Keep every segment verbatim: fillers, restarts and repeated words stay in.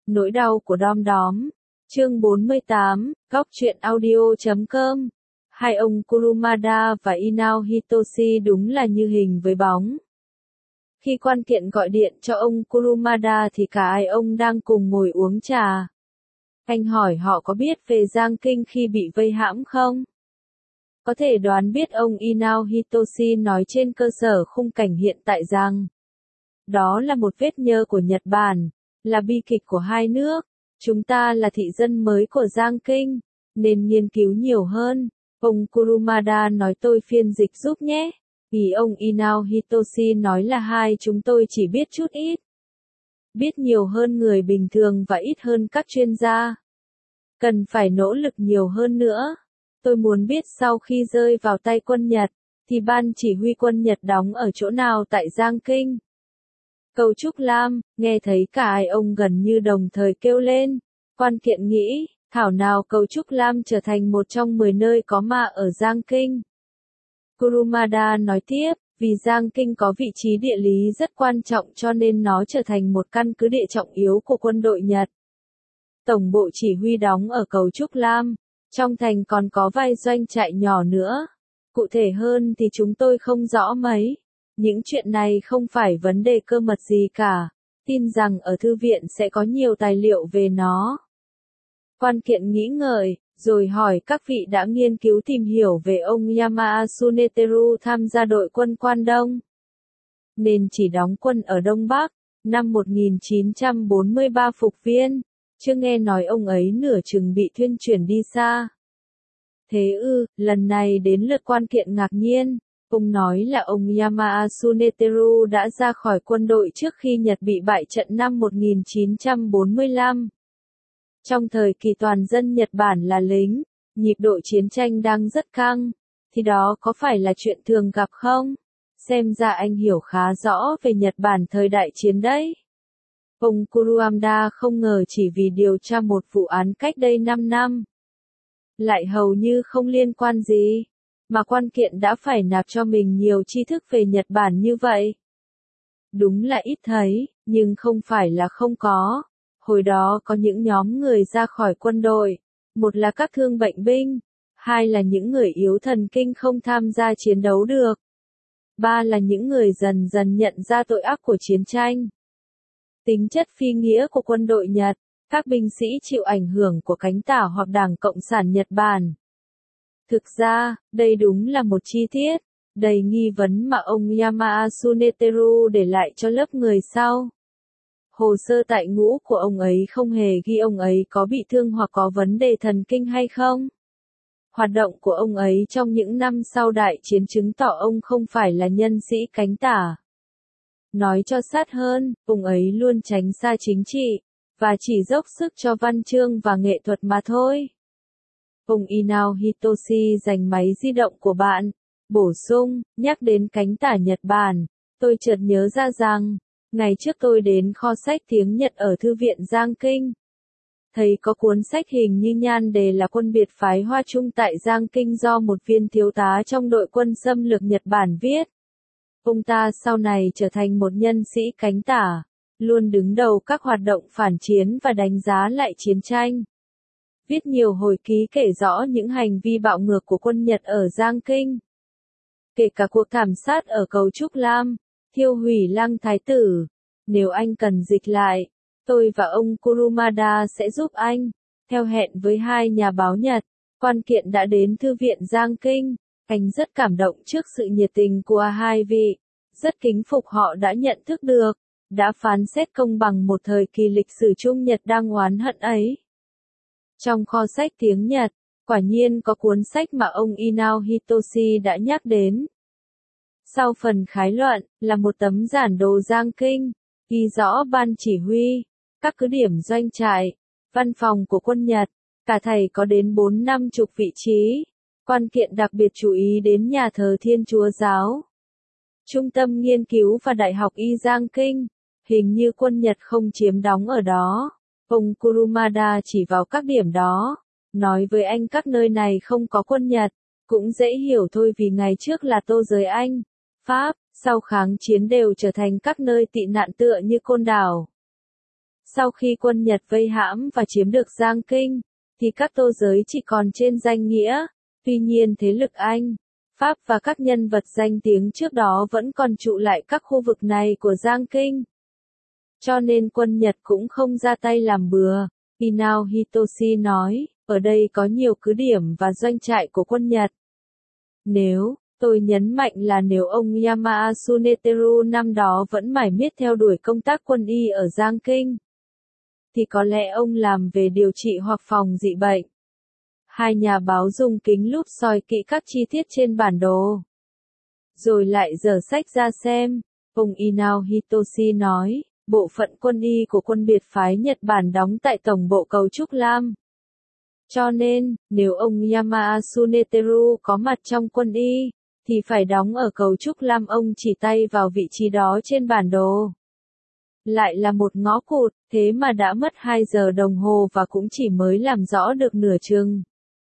Nỗi đau của Đom Đóm. Chương bốn mươi tám, góc truyện audio chấm com. Hai ông Kurumada và Inao Hitoshi đúng là như hình với bóng. Khi quan kiện gọi điện cho ông Kurumada thì cả hai ông đang cùng ngồi uống trà. Anh hỏi họ có biết về Giang Kinh khi bị vây hãm không? Có thể đoán biết ông Inao Hitoshi nói trên cơ sở khung cảnh hiện tại rằng đó là một vết nhơ của Nhật Bản, là bi kịch của hai nước. Chúng ta là thị dân mới của Giang Kinh, nên nghiên cứu nhiều hơn. Ông Kurumada nói tôi phiên dịch giúp nhé. Ý ông Inao Hitoshi nói là hai chúng tôi chỉ biết chút ít. Biết nhiều hơn người bình thường và ít hơn các chuyên gia. Cần phải nỗ lực nhiều hơn nữa. Tôi muốn biết sau khi rơi vào tay quân Nhật, thì ban chỉ huy quân Nhật đóng ở chỗ nào tại Giang Kinh? Cầu Trúc Lam, nghe thấy cả hai ông gần như đồng thời kêu lên. Quan kiện nghĩ, thảo nào Cầu Trúc Lam trở thành một trong mười nơi có ma ở Giang Kinh. Kurumada nói tiếp, vì Giang Kinh có vị trí địa lý rất quan trọng cho nên nó trở thành một căn cứ địa trọng yếu của quân đội Nhật. Tổng bộ chỉ huy đóng ở Cầu Trúc Lam, trong thành còn có vài doanh trại nhỏ nữa. Cụ thể hơn thì chúng tôi không rõ mấy. Những chuyện này không phải vấn đề cơ mật gì cả, tin rằng ở thư viện sẽ có nhiều tài liệu về nó. Quan kiện nghĩ ngợi, rồi hỏi các vị đã nghiên cứu tìm hiểu về ông Yamaasu Neteru tham gia đội quân Quan Đông. Nên chỉ đóng quân ở Đông Bắc, năm một nghìn chín trăm bốn mươi ba phục viên, chưa nghe nói ông ấy nửa chừng bị thuyên chuyển đi xa. Thế ư, lần này đến lượt quan kiện ngạc nhiên. Ông nói là ông Yamaasu Neteru đã ra khỏi quân đội trước khi Nhật bị bại trận năm một nghìn chín trăm bốn mươi lăm. Trong thời kỳ toàn dân Nhật Bản là lính, nhịp độ chiến tranh đang rất căng, thì đó có phải là chuyện thường gặp không? Xem ra anh hiểu khá rõ về Nhật Bản thời đại chiến đấy. Ông Kurumada không ngờ chỉ vì điều tra một vụ án cách đây năm năm, lại hầu như không liên quan gì, mà quan kiện đã phải nạp cho mình nhiều tri thức về Nhật Bản như vậy. Đúng là ít thấy, nhưng không phải là không có. Hồi đó có những nhóm người ra khỏi quân đội, một là các thương bệnh binh, hai là những người yếu thần kinh không tham gia chiến đấu được, ba là những người dần dần nhận ra tội ác của chiến tranh. Tính chất phi nghĩa của quân đội Nhật, các binh sĩ chịu ảnh hưởng của cánh tả hoặc Đảng Cộng sản Nhật Bản. Thực ra, đây đúng là một chi tiết đầy nghi vấn mà ông Yamaasu Neteru để lại cho lớp người sau. Hồ sơ tại ngũ của ông ấy không hề ghi ông ấy có bị thương hoặc có vấn đề thần kinh hay không. Hoạt động của ông ấy trong những năm sau đại chiến chứng tỏ ông không phải là nhân sĩ cánh tả. Nói cho sát hơn, ông ấy luôn tránh xa chính trị, và chỉ dốc sức cho văn chương và nghệ thuật mà thôi. Ông Inao Hitoshi giành máy di động của bạn, bổ sung, nhắc đến cánh tả Nhật Bản, tôi chợt nhớ ra rằng, ngày trước tôi đến kho sách tiếng Nhật ở Thư viện Giang Kinh. Thấy có cuốn sách hình như nhan đề là Quân biệt phái Hoa Trung tại Giang Kinh do một viên thiếu tá trong đội quân xâm lược Nhật Bản viết. Ông ta sau này trở thành một nhân sĩ cánh tả, luôn đứng đầu các hoạt động phản chiến và đánh giá lại chiến tranh. Viết nhiều hồi ký kể rõ những hành vi bạo ngược của quân Nhật ở Giang Kinh. Kể cả cuộc thảm sát ở Cầu Trúc Lam, thiêu hủy Lăng Thái Tử. Nếu anh cần dịch lại, tôi và ông Kurumada sẽ giúp anh. Theo hẹn với hai nhà báo Nhật, quan kiện đã đến Thư viện Giang Kinh. Anh rất cảm động trước sự nhiệt tình của hai vị. Rất kính phục họ đã nhận thức được, đã phán xét công bằng một thời kỳ lịch sử Trung Nhật đang oán hận ấy. Trong kho sách tiếng Nhật, quả nhiên có cuốn sách mà ông Inao Hitoshi đã nhắc đến. Sau phần khái luận, là một tấm giản đồ Giang Kinh, ghi rõ ban chỉ huy, các cứ điểm doanh trại, văn phòng của quân Nhật, cả thảy có đến bốn năm chục vị trí. Quan kiện đặc biệt chú ý đến nhà thờ Thiên Chúa Giáo, Trung tâm Nghiên cứu và Đại học Y Giang Kinh, hình như quân Nhật không chiếm đóng ở đó. Ông Kurumada chỉ vào các điểm đó, nói với anh các nơi này không có quân Nhật, cũng dễ hiểu thôi vì ngày trước là Tô Giới Anh, Pháp, sau kháng chiến đều trở thành các nơi tị nạn tựa như Côn Đảo. Sau khi quân Nhật vây hãm và chiếm được Giang Kinh, thì các tô giới chỉ còn trên danh nghĩa, tuy nhiên thế lực Anh, Pháp và các nhân vật danh tiếng trước đó vẫn còn trụ lại các khu vực này của Giang Kinh. Cho nên quân Nhật cũng không ra tay làm bừa. Inao Hitoshi nói, ở đây có nhiều cứ điểm và doanh trại của quân Nhật. Nếu, tôi nhấn mạnh là nếu ông Yamaasu Neteru năm đó vẫn mải miết theo đuổi công tác quân y ở Giang Kinh, thì có lẽ ông làm về điều trị hoặc phòng dị bệnh. Hai nhà báo dùng kính lúp soi kỹ các chi tiết trên bản đồ. Rồi lại dở sách ra xem, ông Inao Hitoshi nói, bộ phận quân y của quân biệt phái Nhật Bản đóng tại tổng bộ cấu trúc Lam. Cho nên, nếu ông Yamaasu Neteru có mặt trong quân y, thì phải đóng ở cấu trúc Lam. Ông chỉ tay vào vị trí đó trên bản đồ. Lại là một ngõ cụt, thế mà đã mất hai giờ đồng hồ và cũng chỉ mới làm rõ được nửa chừng.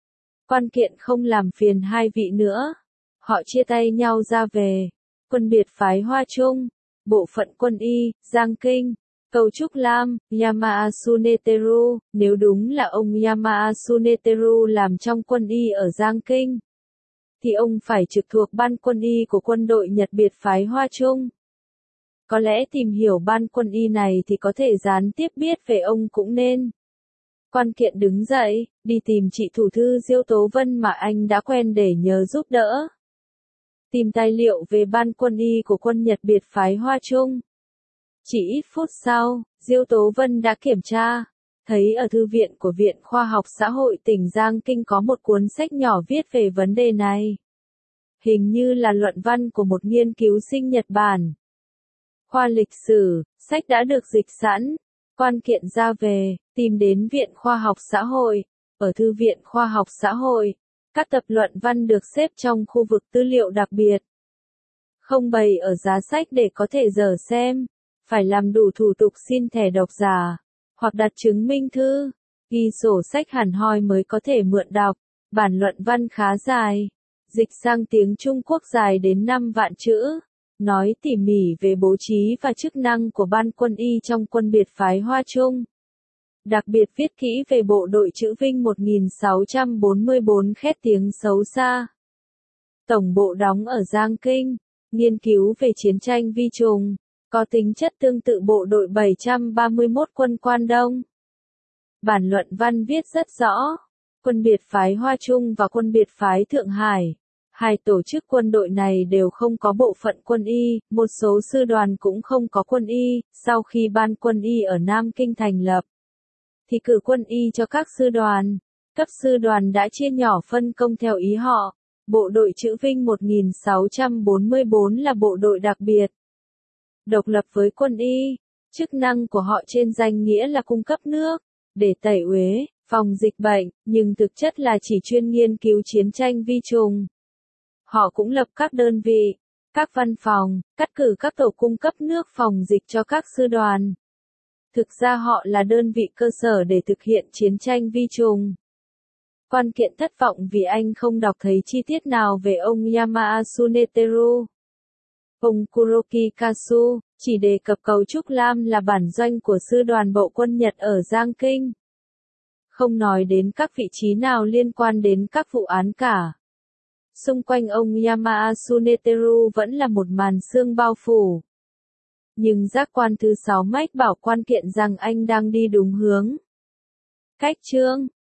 Quan kiện không làm phiền hai vị nữa. Họ chia tay nhau ra về. Quân biệt phái Hoa Trung, bộ phận quân y, Giang Kinh, cấu trúc Lam, Yamaasu Neteru. Nếu đúng là ông Yamaasu Neteru làm trong quân y ở Giang Kinh, thì ông phải trực thuộc ban quân y của quân đội Nhật biệt phái Hoa Trung. Có lẽ tìm hiểu ban quân y này thì có thể gián tiếp biết về ông cũng nên. Quan kiện đứng dậy, đi tìm chị thủ thư Diêu Tố Vân mà anh đã quen để nhờ giúp đỡ. Tìm tài liệu về ban quân y của quân Nhật biệt phái Hoa Trung. Chỉ ít phút sau, Diêu Tố Vân đã kiểm tra, thấy ở thư viện của Viện Khoa học Xã hội tỉnh Giang Kinh có một cuốn sách nhỏ viết về vấn đề này. Hình như là luận văn của một nghiên cứu sinh Nhật Bản. Khoa lịch sử, sách đã được dịch sẵn. Quan kiện ra về, tìm đến Viện Khoa học Xã hội. Ở Thư viện Khoa học Xã hội, các tập luận văn được xếp trong khu vực tư liệu đặc biệt. Không bày ở giá sách để có thể dở xem. Phải làm đủ thủ tục xin thẻ độc giả, hoặc đặt chứng minh thư, ghi sổ sách hẳn hoi mới có thể mượn đọc. Bản luận văn khá dài, dịch sang tiếng Trung Quốc dài đến năm vạn chữ. Nói tỉ mỉ về bố trí và chức năng của ban quân y trong quân biệt phái Hoa Trung. Đặc biệt viết kỹ về bộ đội chữ Vinh một nghìn sáu trăm bốn mươi tư khét tiếng xấu xa. Tổng bộ đóng ở Giang Kinh, nghiên cứu về chiến tranh vi trùng, có tính chất tương tự bộ đội bảy trăm ba mươi mốt quân Quan Đông. Bản luận văn viết rất rõ, quân biệt phái Hoa Trung và quân biệt phái Thượng Hải. Hai tổ chức quân đội này đều không có bộ phận quân y, một số sư đoàn cũng không có quân y. Sau khi ban quân y ở Nam Kinh thành lập, thì cử quân y cho các sư đoàn. Cấp sư đoàn đã chia nhỏ phân công theo ý họ. Bộ đội chữ Vinh một nghìn sáu trăm bốn mươi tư là bộ đội đặc biệt, độc lập với quân y. Chức năng của họ trên danh nghĩa là cung cấp nước, để tẩy uế, phòng dịch bệnh, nhưng thực chất là chỉ chuyên nghiên cứu chiến tranh vi trùng. Họ cũng lập các đơn vị, các văn phòng, cắt cử các tổ cung cấp nước phòng dịch cho các sư đoàn. Thực ra họ là đơn vị cơ sở để thực hiện chiến tranh vi trùng. Quan kiện thất vọng vì anh không đọc thấy chi tiết nào về ông Yamaasu Neteru. Ông Kuroki Kasu chỉ đề cập cấu trúc Lam là bản doanh của sư đoàn bộ quân Nhật ở Giang Kinh. Không nói đến các vị trí nào liên quan đến các vụ án cả. Xung quanh ông Yamaasu Neteru vẫn là một màn sương bao phủ. Nhưng giác quan thứ sáu mách bảo quan kiện rằng anh đang đi đúng hướng. Cách chương